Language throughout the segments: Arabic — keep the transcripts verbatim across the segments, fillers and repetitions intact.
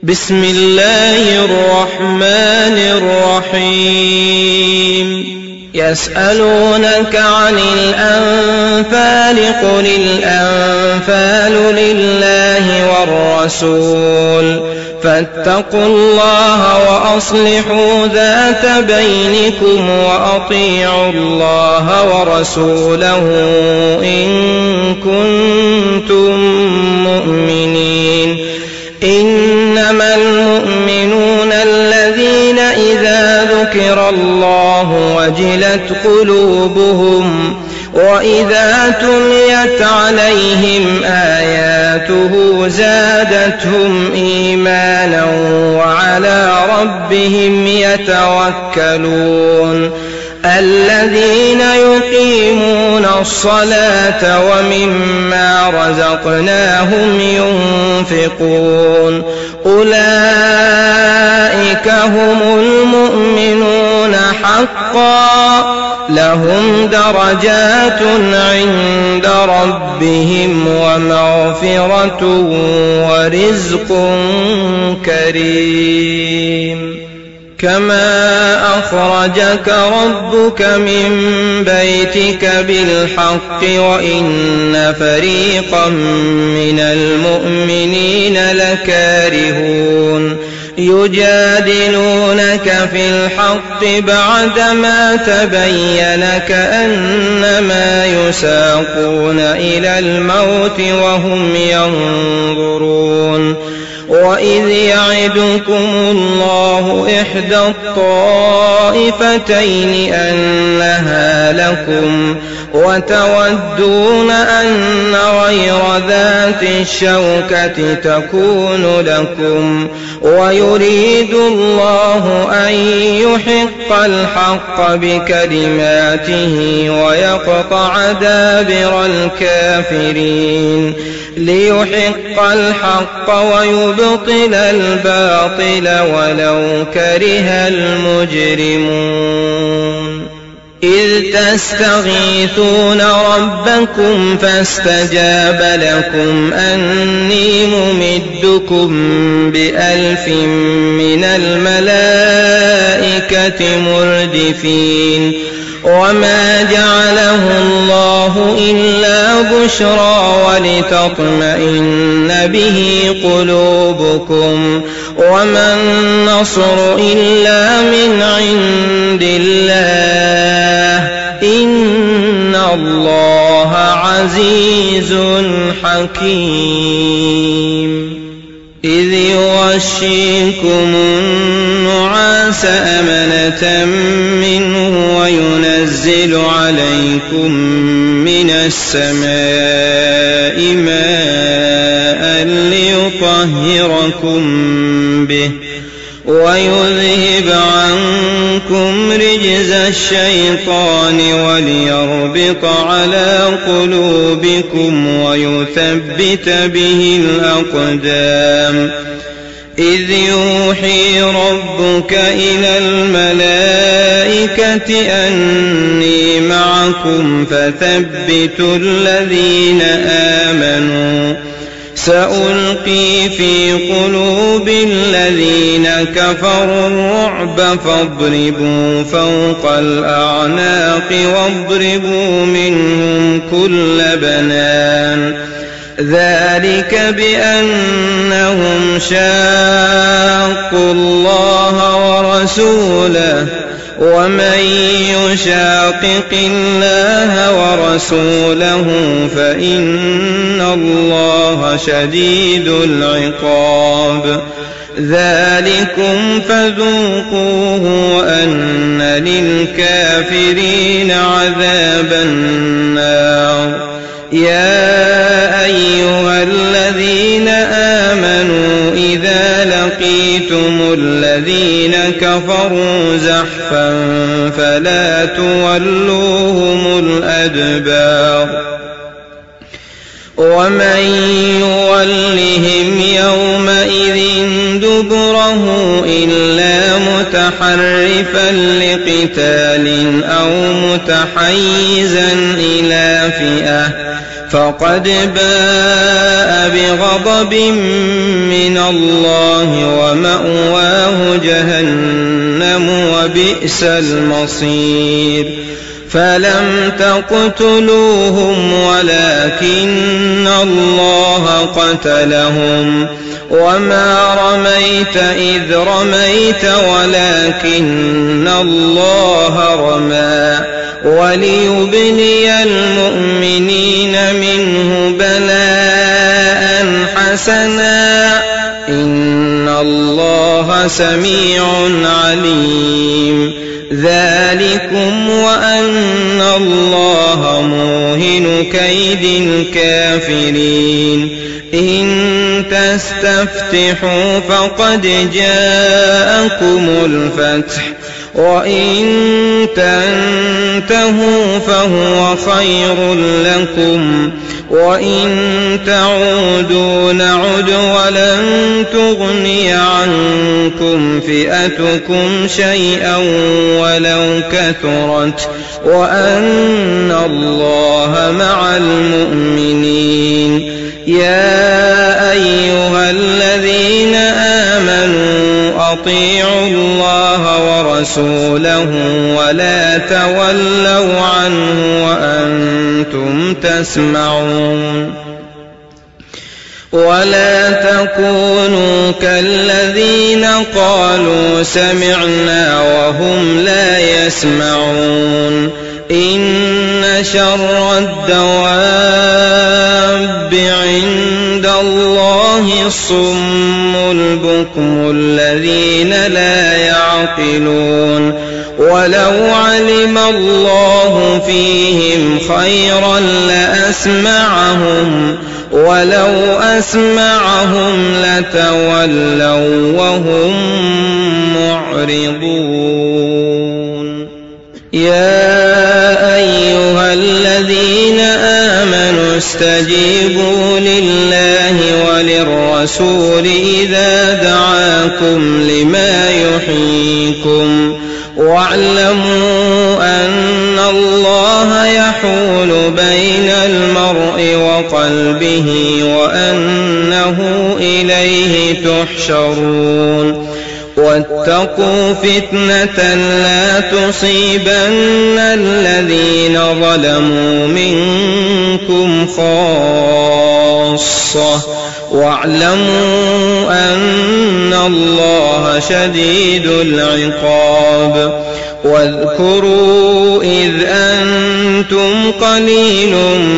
بسم الله الرحمن الرحيم يسألونك عن الأنفال قل الأنفال لله والرسول فاتقوا الله وأصلحوا ذات بينكم وأطيعوا الله ورسوله إن كنتم مؤمنين. إنما المؤمنون الذين إذا ذكر الله وجلت قلوبهم وإذا تليت عليهم آياته زادتهم إيمانا وعلى ربهم يتوكلون. الذين يقيمون الصلاة ومما رزقناهم ينفقون أولئك هم المؤمنون حقا لهم درجات عند ربهم ومغفرة ورزق كريم. كما أخرجك ربك من بيتك بالحق وإن فريقا من المؤمنين لكارهون يجادلونك في الحق بعدما تبين كأنما يساقون إلى الموت وهم ينظرون. وإذ يعدكم الله إحدى الطائفتين أنها لكم وتودون أن غير ذات الشوكة تكون لكم ويريد الله أن يحق الحق بكلماته ويقطع دابر الكافرين ليحق الحق ويبطل الباطل ولو كره المجرمون. إذ تستغيثون ربكم فاستجاب لكم أني ممدكم بألف من الملائكة مردفين. وما جعله الله إلا بشرى ولتطمئن به قلوبكم وما النصر إلا من عند الله إن الله عزيز حكيم. إذ يغشيكم النعاس أمنة منه وينزل عليكم من السماء ماء ليطهركم به ويذهب عنكم رجز الشيطان وليربط على قلوبكم ويثبت به الأقدام. إذ يوحي ربك إلى الملائكة أني معكم فثبتوا الذين آمنوا سألقي في قلوب الذين كفروا الرعب فاضربوا فوق الأعناق واضربوا منهم كل بنان. ذلك بأنهم شاقوا الله ورسوله ومن يشاقق الله ورسوله فإن الله شديد العقاب. ذلكم فذوقوه وأن للكافرين عذاب النار. يا أيها الذين آمنوا إذا لقيتم الذين كفروا زحفا فلا تولوهم الأدبار. ومن يولهم يومئذ دبره إلا متحرفا لقتال أو متحيزا إلى فئة فقد باء بغضب من الله ومأواه جهنم وبئس المصير فلم تقتلوهم ولكن الله قتلهم وما رميت إذ رميت ولكن الله رمى وليبلي المؤمنين منه بلاء حسنا إن الله سميع عليم ذلكم وأن الله موهن كيد الكافرين إن تستفتحوا فقد جاءكم الفتح وإن تنتهوا فهو خير لكم وإن تعودوا نعد ولن تغني عنكم فئتكم شيئا ولو كثرت وأن الله مع المؤمنين يا أيها الذين آمنوا أطيعوا الله ورسوله ولا تولوا عنه وأنتم تسمعون ولا تكونوا كالذين قالوا سمعنا وهم لا يسمعون إن شر الدواب عند الله الصم البكم الذين لا يعقلون ولو علم الله فيهم خيرا لأسمعهم ولو أسمعهم لتولوا وهم معرضون يا أيها الذين آمنوا استجيبوا لله وللرسول إذا دعاكم لما يحييكم واعلموا أن الله يحول بين المرء وقلبه وأنه إليه تحشرون واتقوا فتنة لا تصيبن الذين ظلموا منكم خاصة واعلموا أن الله شديد العقاب واذكروا إذ أنتم قليل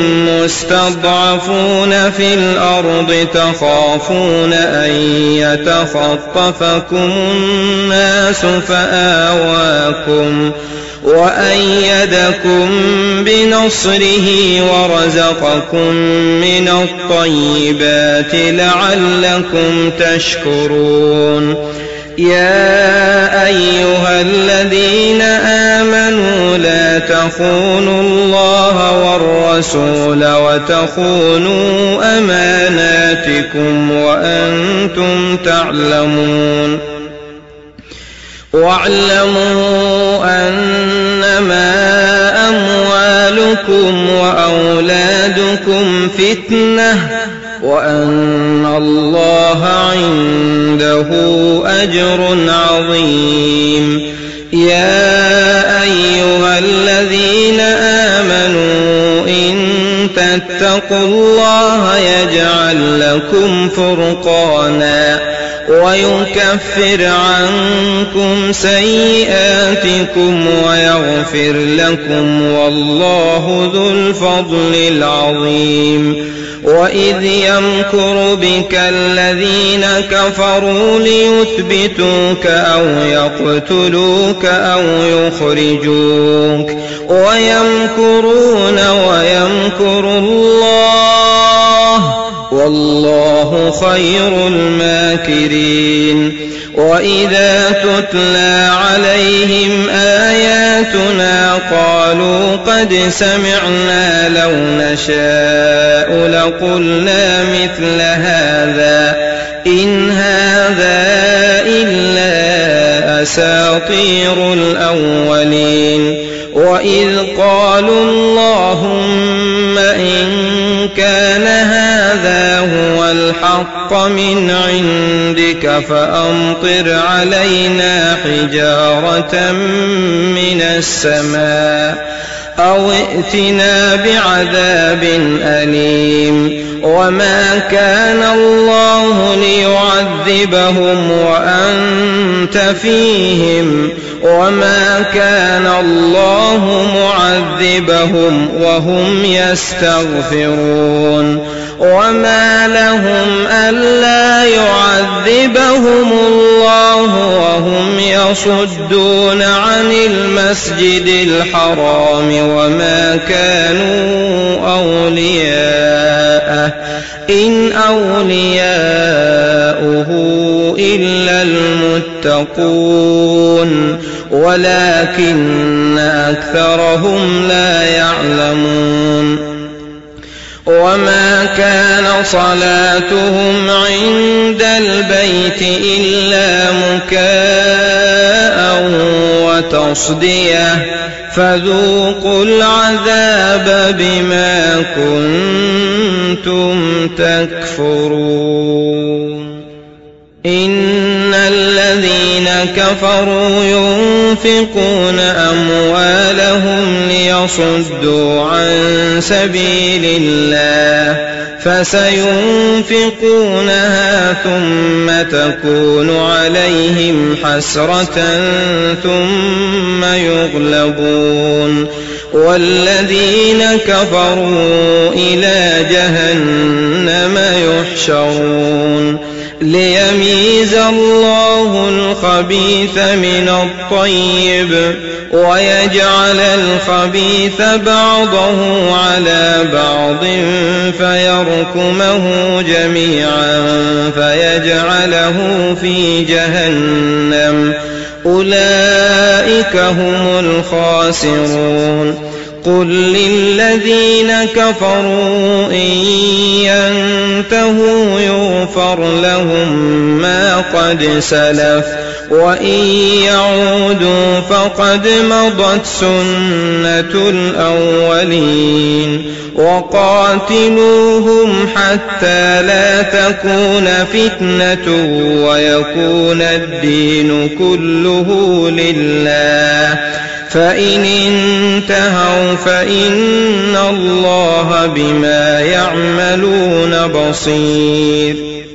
مستضعفون في الأرض تخافون أن يتخطفكم الناس فآواكم وأيدكم بنصره ورزقكم من الطيبات لعلكم تشكرون يا أيها الذين آمنوا لا تخونوا الله والرسول وتخونوا أماناتكم وأنتم تعلمون واعلموا أنما أموالكم وأولادكم فتنة وأن الله عنده أجر عظيم يا أيها الذين آمنوا إن تتقوا الله يجعل لكم فرقانا ويكفر عنكم سيئاتكم ويغفر لكم والله ذو الفضل العظيم وإذ يمكر بك الذين كفروا ليثبتوك أو يقتلوك أو يخرجوك ويمكرون ويمكر الله والله خير الماكرين وإذا تتلى عليهم آياتنا قالوا قد سمعنا لو نشاء لقلنا مثل هذا إن هذا إلا أساطير الأولين وإذ قالوا اللهم إن الحق من عندك فأمطر علينا حجارة من السماء أو ائتنا بعذاب أليم وما كان الله ليعذبهم وأنت فيهم وما كان الله معذبهم وهم يستغفرون وما لهم ألا يعذبهم الله وهم يصدون عن المسجد الحرام وما كانوا أولياءه إن أولياؤه إلا المتقون ولكن أكثرهم لا يعلمون وما كان صلاتهم عند البيت إلا مكاء وتصدية فذوقوا العذاب بما كنتم تكفرون إن الذين كفروا ينفقون أموالهم ليصدوا عن سبيل الله فسينفقونها ثم تكون عليهم حسرة ثم يغلبون والذين كفروا إلى جهنم يحشرون ليميز الله الخبيث من الطيب ويجعل الخبيث بعضه على بعض فيركمه جميعا فيجعله في جهنم أولئك هم الخاسرون قل للذين كفروا إن ينتهوا يغفر لهم ما قد سلف وإن يعودوا فقد مضت سنة الأولين وقاتلوهم حتى لا تكون فتنة ويكون الدين كله لله فإن انتهوا فإن الله بما يعملون بصير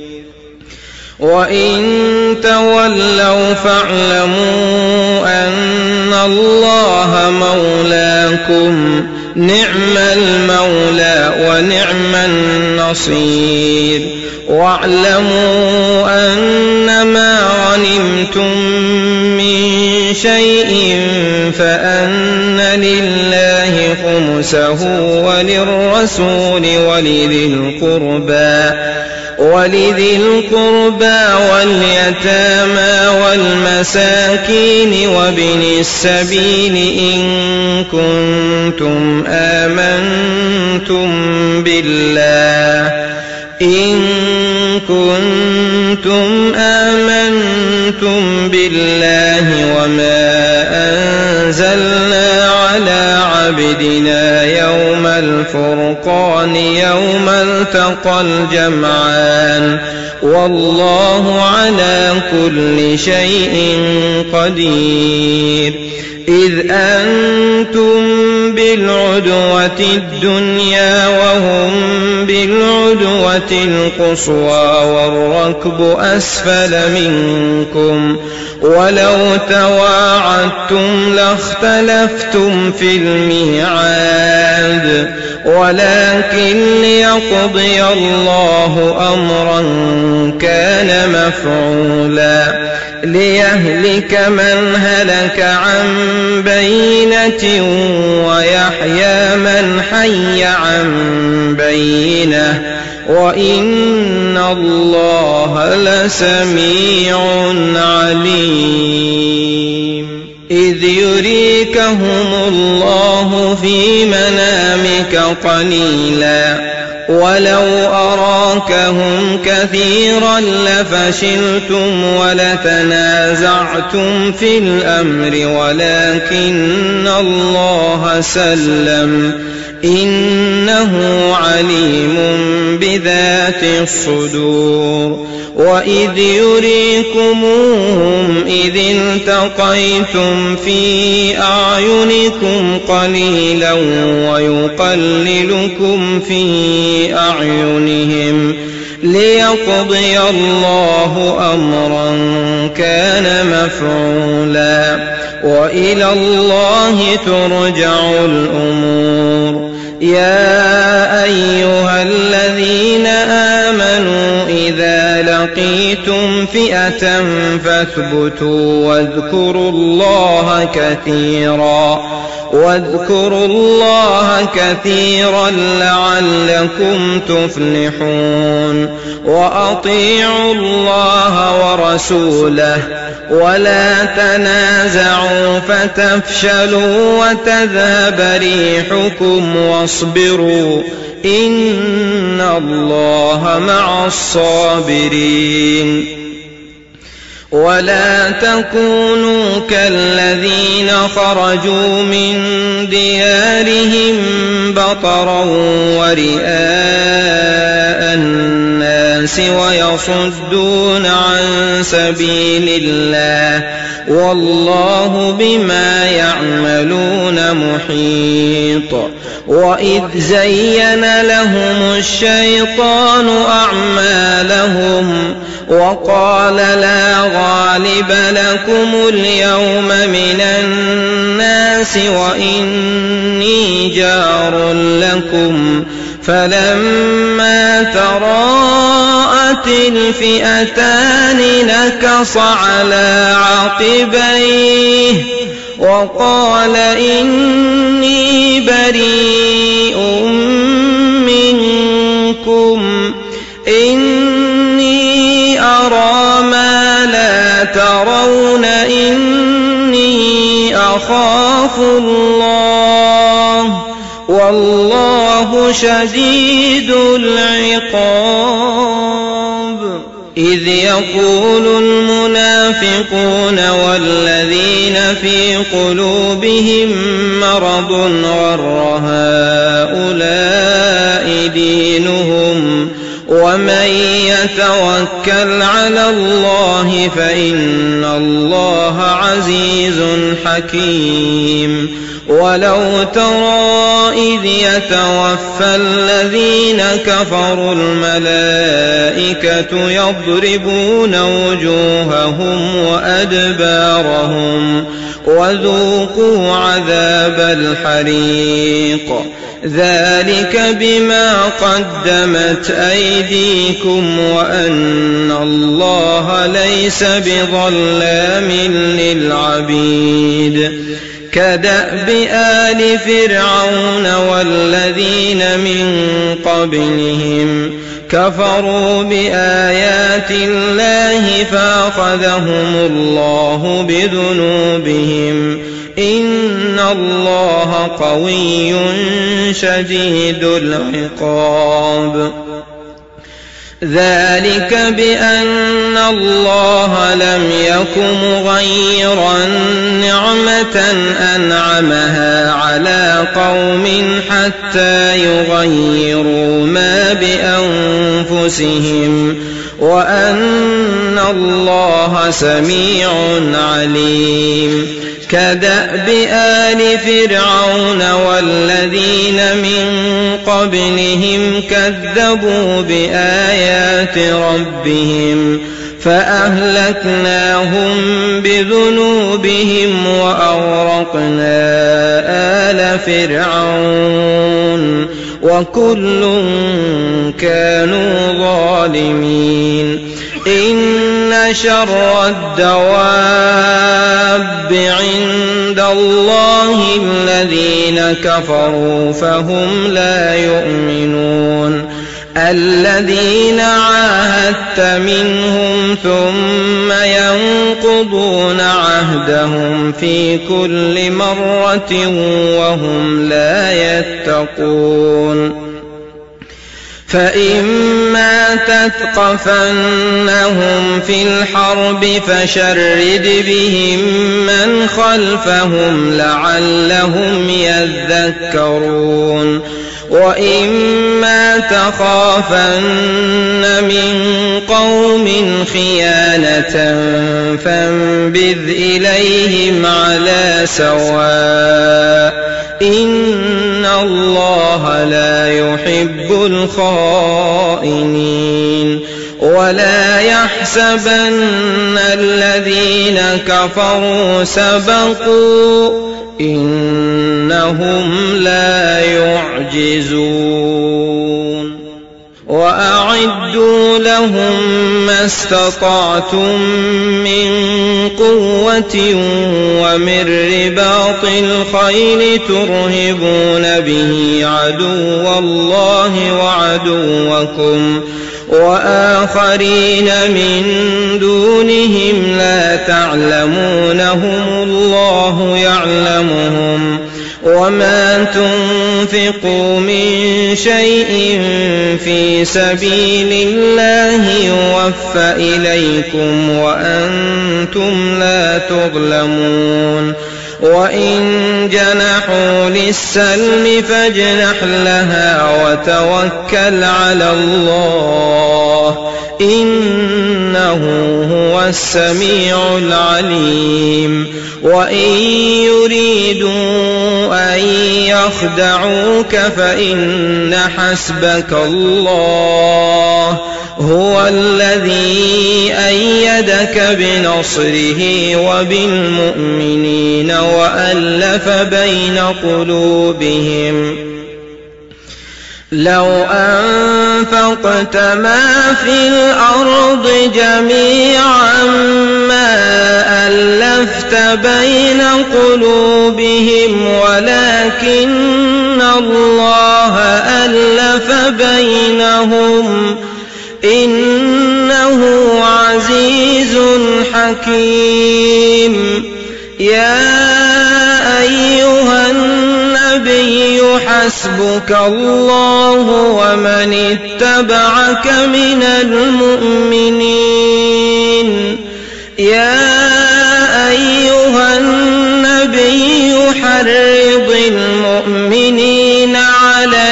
وإن تولوا فاعلموا أن الله مولاكم نعم المولى ونعم النصير واعلموا أنما غنمتم من شيء فأن لله خمسه وللرسول ولذي القربى ولذي القربى واليتامى والمساكين وابن السبيل إن كنتم آمنتم بالله إن كنتم آمنتم بالله وما أنزلنا على عبدنا يوم الفرقان يوم التقى الجمعان والله على كل شيء قدير إذ أنتم بالعدوة الدنيا وهم بالعدوة القصوى والركب أسفل منكم ولو تواعدتم لاختلفتم في الميعاد ولكن ليقضي الله أمرا كان مفعولا ليهلك من هلك عن بينة ويحيى من حي عن بينة وإن الله لسميع عليم إذ يريكهم الله في منامك قليلا ولو أراكهم كثيرا لفشلتم ولتنازعتم في الأمر ولكن الله سلم إنه عليم بذات الصدور. وإذ يريكموهم إذ التقيتم في أعينكم قليلا ويقللكم في أعينهم ليقضي الله أمرا كان مفعولا وإلى الله ترجع الأمور. يا أيها الذين آمنوا إذا لقيتم فئة فاثبتوا واذكروا الله كثيرا واذكروا الله كثيرا لعلكم تفلحون. وأطيعوا الله ورسوله ولا تنازعوا فتفشلوا وتذهب ريحكم واصبروا إن الله مع الصابرين. ولا تكونوا كالذين خرجوا من ديارهم بطرا ورئاء الناس ويصدون عن سبيل الله والله بما يعملون محيط. وإذ زين لهم الشيطان أعمالهم وقال لا غالب لكم اليوم من الناس وإني جار لكم فلما تراءت الفئتان نكص على عقبيه وقال إني بريء منكم إني أرى ما لا ترون إني أخاف الله والله شديد العقاب. إذ يقول المنافقون والذين في قلوبهم مرض غر هؤلاء دينهم ومن يتوكل على الله فإن الله عزيز حكيم. ولو ترى إذ يتوفى الذين كفروا الملائكة يضربون وجوههم وأدبارهم وذوقوا عذاب الحريق ذلك بما قدمت أيديكم وأن الله ليس بظلام للعبيد. كدأب آل فرعون والذين من قبلهم كفروا بآيات الله فأخذهم الله بذنوبهم إن الله قوي شديد العقاب. ذلك بأن الله لم يك مغيرا نعمة أنعمها على قوم حتى يغيروا ما بأنفسهم وأن الله سميع عليم. كدأب آل فرعون والذين من قبلهم كذبوا بآيات ربهم فأهلكناهم بذنوبهم وأغرقنا آل فرعون وكل كانوا ظالمين. إن شر الدواب عند الله الذين كفروا فهم لا يؤمنون. الذين عاهدت منهم ثم ينقضون عهدهم في كل مرة وهم لا يتقون. فإما تثقفنهم في الحرب فشرد بهم من خلفهم لعلهم يذكرون. وإما تخافن من قوم خيانة فانبذ إليهم على سواء إن الله لا يحب الخائنين ولا يحسبن الذين كفروا سبقوا إنهم لا يعجزون وأعدوا لهم ما استطعتم من قوة ومن رباط الخيل ترهبون به عدو الله وعدوكم وآخرين من دونهم لا تعلمونهم الله يعلمهم وما تنفقوا من شيء في سبيل الله يوفى إليكم وأنتم لا تظلمون وإن جنحوا للسلم فاجنح لها وتوكل على الله إنه هو السميع العليم وإن يريدوا أن يخدعوك فإن حسبك الله هو الذي أيدك بنصره وبالمؤمنين وألف بين قلوبهم لو أنفقت ما في الأرض جميعا ما ألفت بين قلوبهم ولكن الله ألف بينهم إنه عزيز حكيم يا أيها النبي حسبك الله ومن اتبعك من المؤمنين يا أيها النبي حرض المؤمنين على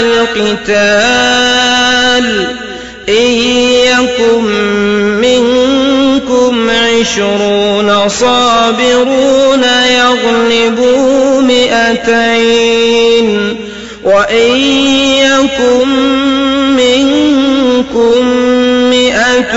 القتال إن يكن منكم عشرون صابرون يغلبوا مئتين وإن يكن منكم مئة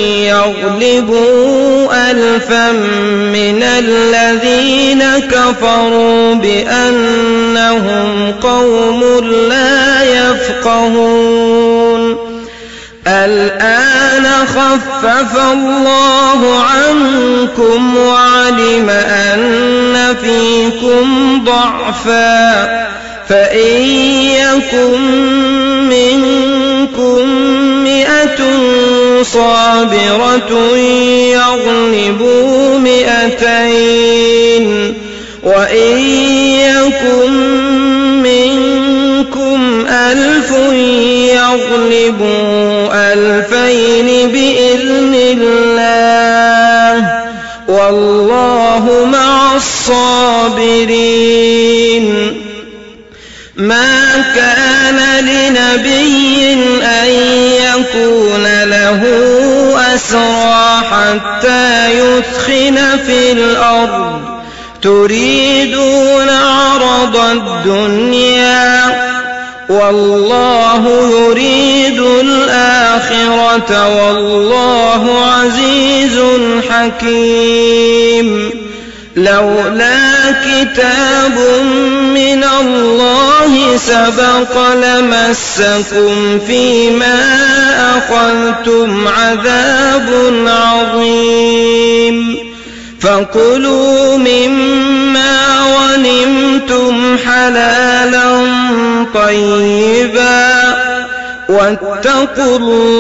يغلبوا ألفا من الذين كفروا بأنهم قوم لا يفقهون الآن خفف الله عنكم وعلم أن فيكم ضعفا فإن يكن منكم مئة صابرة يغلبوا مئتين وإن يكن منكم ألف يغلبوا ألفين بإذن الله والله مع الصابرين ما كان لنبي أن يكون له أسرى حتى يثخن في الأرض تريدون عرض الدنيا والله يريد الآخرة والله عزيز حكيم لولا كتاب من الله سبق لمسكم فيما أخذتم عذاب عظيم فكلوا مما غنمتم حلالا طيبا واتقوا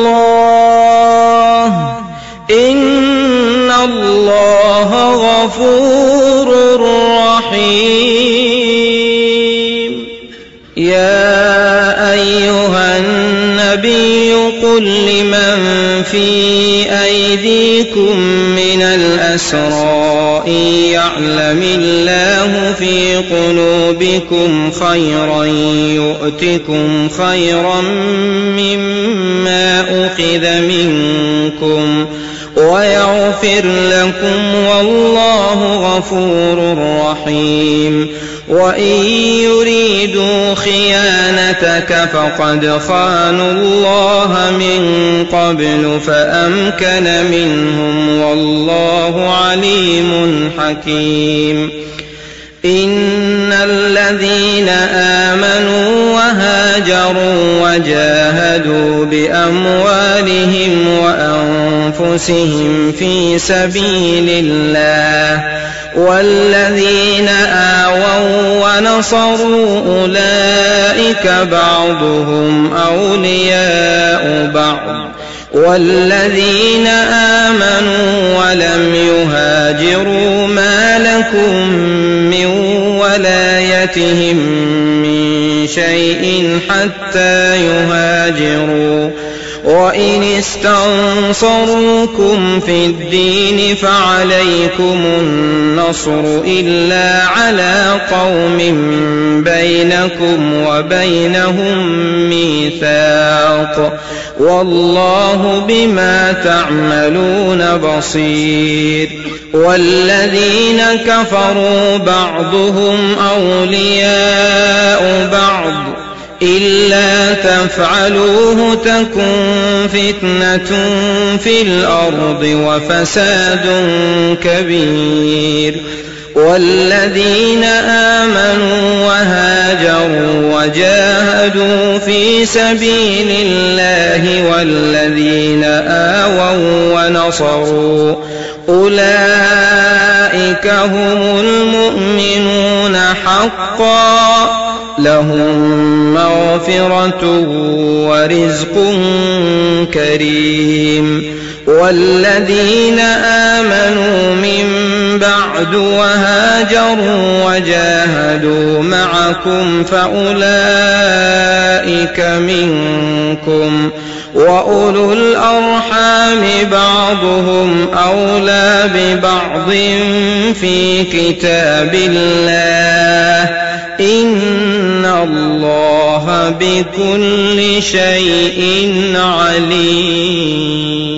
الله إن الله غفور رحيم يا أيها النبي قل لمن في أيديكم من الأنفس الأسرى إن يعلم الله في قلوبكم خيرا يؤتكم خيرا مما أخذ منكم ويغفر لكم والله غفور رحيم. وإن يريدوا خيانتك فقد خانوا الله من قبل فأمكن منهم والله عليم حكيم. إن الذين آمنوا وهاجروا وجاهدوا بأموالهم وأنفسهم في سبيل الله والذين آووا ونصروا أولئك بعضهم أولياء بعض والذين آمنوا ولم يهاجروا ما لكم من ولايتهم من شيء حتى يهاجروا وإن استنصروكم في الدين فعليكم النصر إلا على قوم بينكم وبينهم ميثاق والله بما تعملون بصير. والذين كفروا بعضهم أولياء بعض إلا تفعلوه تكن فتنة في الأرض وفساد كبير. والذين آمنوا وهاجروا وجاهدوا في سبيل الله والذين آووا ونصروا أولئك هم المؤمنون حقا لهم مغفرة ورزق كريم. والذين آمنوا من بعد وهاجروا وجاهدوا معكم فأولئك منكم وأولو الأرحام بعضهم أولى ببعض في كتاب الله إن الله بكل شيء عليم.